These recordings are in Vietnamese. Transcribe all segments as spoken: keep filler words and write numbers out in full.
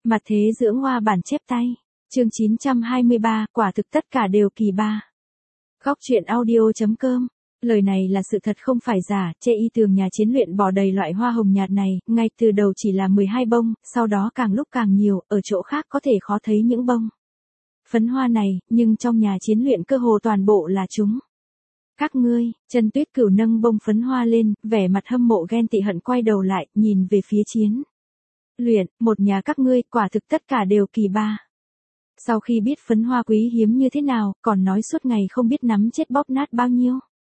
Mặt thế dưỡng hoa bản chép tay. Chương chín trăm hai mươi ba, quả thực tất cả đều kỳ ba. Góc truyện audio.com. Lời này là sự thật không phải giả, chê y tường nhà chiến luyện bỏ đầy loại hoa hồng nhạt này, ngay từ đầu chỉ là mười hai bông, sau đó càng lúc càng nhiều, ở chỗ khác có thể khó thấy những bông phấn hoa này, nhưng trong nhà chiến luyện cơ hồ toàn bộ là chúng. Các ngươi, Chân Tuyết Cửu nâng bông phấn hoa lên, vẻ mặt hâm mộ ghen tị hận quay đầu lại, nhìn về phía chiến luyện, một nhà các ngươi, quả thực tất cả đều kỳ ba. Sau khi biết phấn hoa quý hiếm như thế nào, còn nói suốt ngày không biết nắm chết bóp nát bao nhiêu.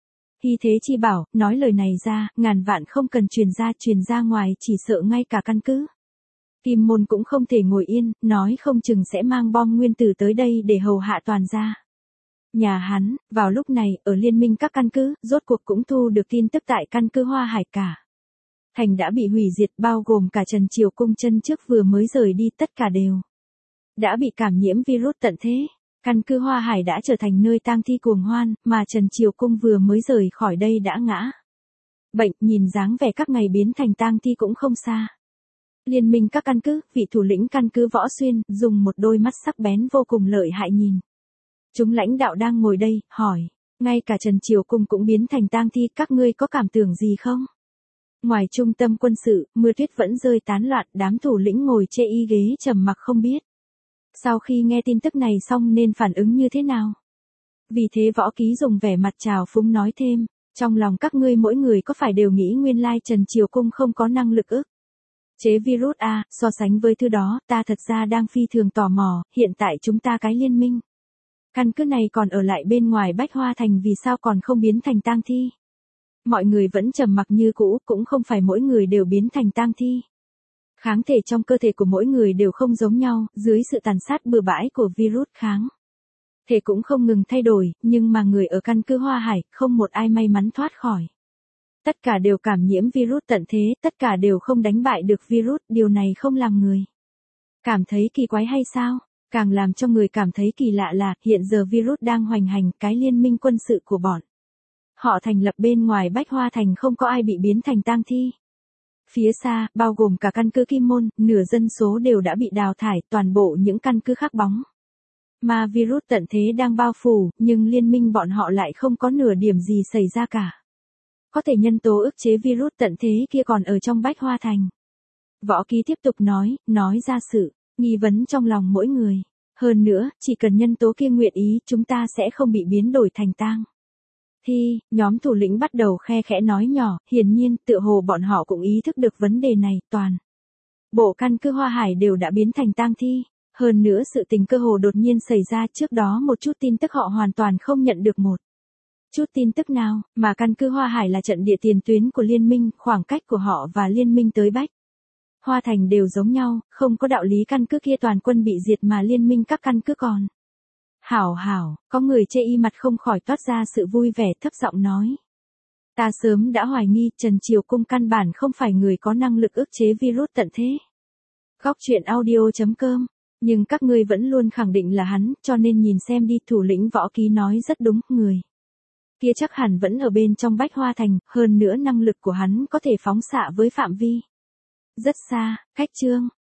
Hy Thế Chi bảo, nói lời này ra, ngàn vạn không cần truyền ra, truyền ra ngoài, chỉ sợ ngay cả căn cứ Kim Môn cũng không thể ngồi yên, nói không chừng sẽ mang bom nguyên tử tới đây để hầu hạ toàn gia. Nhà hắn, vào lúc này, ở liên minh các căn cứ, rốt cuộc cũng thu được tin tức tại căn cứ Hoa Hải cả thành đã bị hủy diệt, bao gồm cả Trần Triều Cung chân trước vừa mới rời đi, tất cả đều đã bị cảm nhiễm virus tận thế. Căn cứ Hoa Hải đã trở thành nơi tang thi cuồng hoan, mà Trần Triều Cung vừa mới rời khỏi đây đã ngã bệnh, nhìn dáng vẻ các ngày biến thành tang thi cũng không xa. Liên minh các căn cứ, vị thủ lĩnh căn cứ Võ Xuyên, dùng một đôi mắt sắc bén vô cùng lợi hại nhìn chúng lãnh đạo đang ngồi đây, hỏi, ngay cả Trần Triều Cung cũng biến thành tang thi, các ngươi có cảm tưởng gì không? Ngoài trung tâm quân sự, mưa tuyết vẫn rơi tán loạn, đám thủ lĩnh ngồi chê y ghế trầm mặc không biết. Sau khi nghe tin tức này xong nên phản ứng như thế nào? Vì thế Võ Ký dùng vẻ mặt trào phúng nói thêm, trong lòng các ngươi mỗi người có phải đều nghĩ nguyên lai Trần Triều Cung không có năng lực ức chế virus à, so sánh với thứ đó, ta thật ra đang phi thường tò mò, hiện tại chúng ta cái liên minh căn cứ này còn ở lại bên ngoài Bách Hoa Thành, vì sao còn không biến thành tang thi? Mọi người vẫn trầm mặc như cũ, cũng không phải mỗi người đều biến thành tang thi. Kháng thể trong cơ thể của mỗi người đều không giống nhau, dưới sự tàn sát bừa bãi của virus, kháng thể cũng không ngừng thay đổi, nhưng mà người ở căn cứ Hoa Hải, không một ai may mắn thoát khỏi. Tất cả đều cảm nhiễm virus tận thế, tất cả đều không đánh bại được virus, điều này không làm người cảm thấy kỳ quái hay sao? Càng làm cho người cảm thấy kỳ lạ là, hiện giờ virus đang hoành hành, cái liên minh quân sự của bọn họ thành lập bên ngoài Bách Hoa Thành không có ai bị biến thành tang thi. Phía xa, bao gồm cả căn cứ Kim Môn, nửa dân số đều đã bị đào thải, toàn bộ những căn cứ khác bóng mà virus tận thế đang bao phủ, nhưng liên minh bọn họ lại không có nửa điểm gì xảy ra cả. Có thể nhân tố ức chế virus tận thế kia còn ở trong Bách Hoa Thành. Võ Ký tiếp tục nói, nói ra sự nghi vấn trong lòng mỗi người. Hơn nữa, chỉ cần nhân tố kia nguyện ý, chúng ta sẽ không bị biến đổi thành tang thi. Nhóm thủ lĩnh bắt đầu khe khẽ nói nhỏ, hiển nhiên, tựa hồ bọn họ cũng ý thức được vấn đề này, toàn bộ căn cứ Hoa Hải đều đã biến thành tang thi. Hơn nữa sự tình cơ hồ đột nhiên xảy ra, trước đó một chút tin tức họ hoàn toàn không nhận được một chút tin tức nào, mà căn cứ Hoa Hải là trận địa tiền tuyến của liên minh, khoảng cách của họ và liên minh tới Bách Hoa Thành đều giống nhau, không có đạo lý căn cứ kia toàn quân bị diệt mà liên minh các căn cứ còn. Hảo hảo, có người chê y mặt không khỏi toát ra sự vui vẻ, thấp giọng nói. Ta sớm đã hoài nghi, Trần Triều Cung căn bản không phải người có năng lực ức chế virus tận thế. Góc truyện audio.com. Nhưng các ngươi vẫn luôn khẳng định là hắn, cho nên nhìn xem đi, thủ lĩnh Võ Ký nói rất đúng, người kia chắc hẳn vẫn ở bên trong Bách Hoa Thành, hơn nữa năng lực của hắn có thể phóng xạ với phạm vi rất xa. Cách chương